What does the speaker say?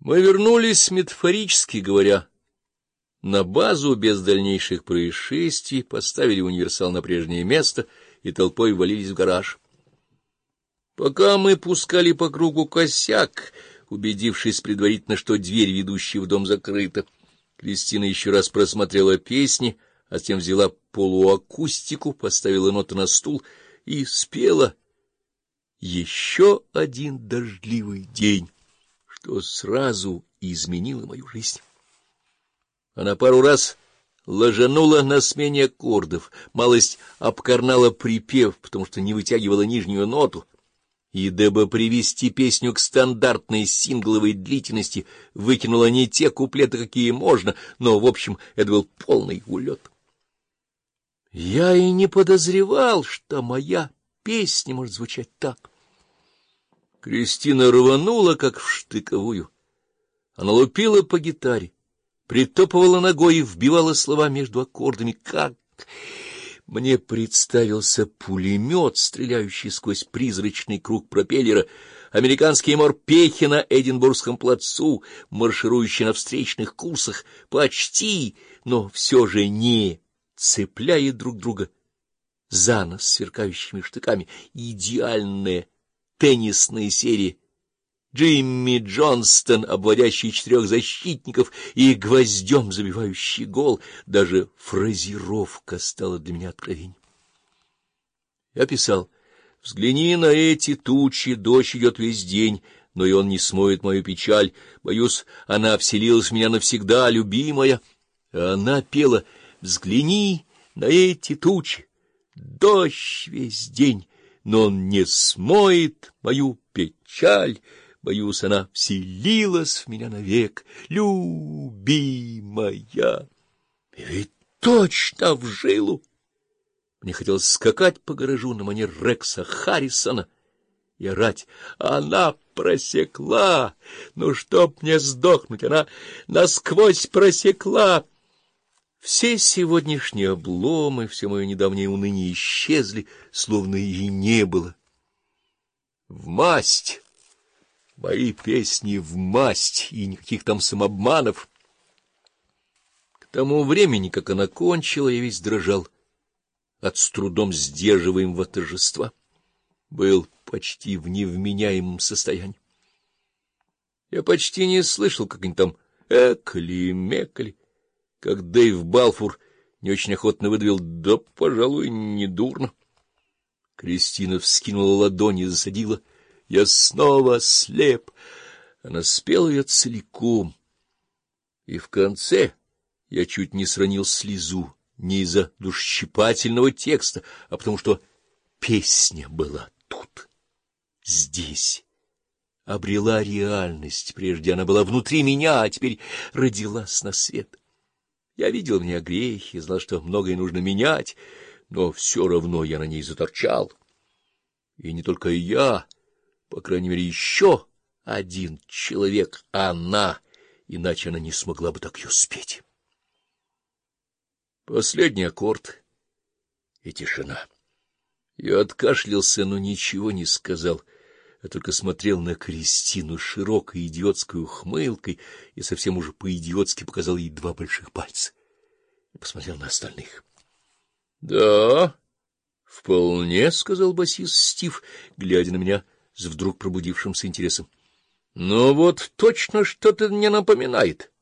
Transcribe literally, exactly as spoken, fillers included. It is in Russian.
Мы вернулись, метафорически говоря, на базу без дальнейших происшествий, поставили универсал на прежнее место и толпой ввалились в гараж. Пока мы пускали по кругу косяк, убедившись предварительно, что дверь, ведущая в дом, закрыта, Кристина еще раз просмотрела песни, а затем взяла полуакустику, поставила ноты на стул и спела «Еще один дождливый день», что сразу изменило мою жизнь. Она пару раз ложанула на смене аккордов, малость обкорнала припев, потому что не вытягивала нижнюю ноту, и, дабы привести песню к стандартной сингловой длительности, выкинула не те куплеты, какие можно, но, в общем, это был полный улет. Я и не подозревал, что моя песня может звучать так. Кристина рванула, как в штыковую. Она лупила по гитаре, притопывала ногой и вбивала слова между аккордами. Как мне представился пулемет, стреляющий сквозь призрачный круг пропеллера, американские морпехи на Эдинбургском плацу, марширующие на встречных курсах, почти, но все же не цепляя друг друга за нос сверкающими штыками. Идеальная теннисная серия. Джимми Джонстон, обводящий четырех защитников и гвоздем забивающий гол. Даже фразировка стала для меня откровением. Я писал: «Взгляни на эти тучи, дождь идет весь день, но и он не смоет мою печаль. Боюсь, она вселилась в меня навсегда, любимая». А она пела: «Взгляни на эти тучи, дождь весь день, но он не смоет мою печаль. Боюсь, она вселилась в меня навек, любимая». И ведь точно в жилу. Мне хотелось скакать по гаражу на манер Рекса Харрисона и орать: «Она просекла! Ну, чтоб мне сдохнуть, она насквозь просекла!» Все сегодняшние обломы, все мое недавнее уныние исчезли, словно и не было. В масть! Мои песни в масть, и никаких там самообманов. К тому времени, как она кончила, я весь дрожал от с трудом сдерживаемого торжества. Был почти в невменяемом состоянии. Я почти не слышал, как они там экали-мекали, как Дэйв Балфур не очень охотно выдавил: «Да, пожалуй, недурно». Кристина вскинула ладони и засадила: «Я снова слеп». Она спела ее целиком, и в конце я чуть не сронил слезу, не из-за душещипательного текста, а потому что песня была тут, здесь, обрела реальность. Прежде она была внутри меня, а теперь родилась на свет. Я видел в ней грехи, знал, что многое нужно менять, но все равно я на ней заторчал. И не только я, по крайней мере, еще один человек, она, иначе она не смогла бы так ее спеть. Последний аккорд и тишина. Я откашлялся, но ничего не сказал, а только смотрел на Кристину широкой идиотской ухмылкой и совсем уже по-идиотски показал ей два больших пальца. И посмотрел на остальных. — Да, вполне, — сказал басист Стив, глядя на меня с вдруг пробудившимся интересом. — Но вот точно что-то мне напоминает.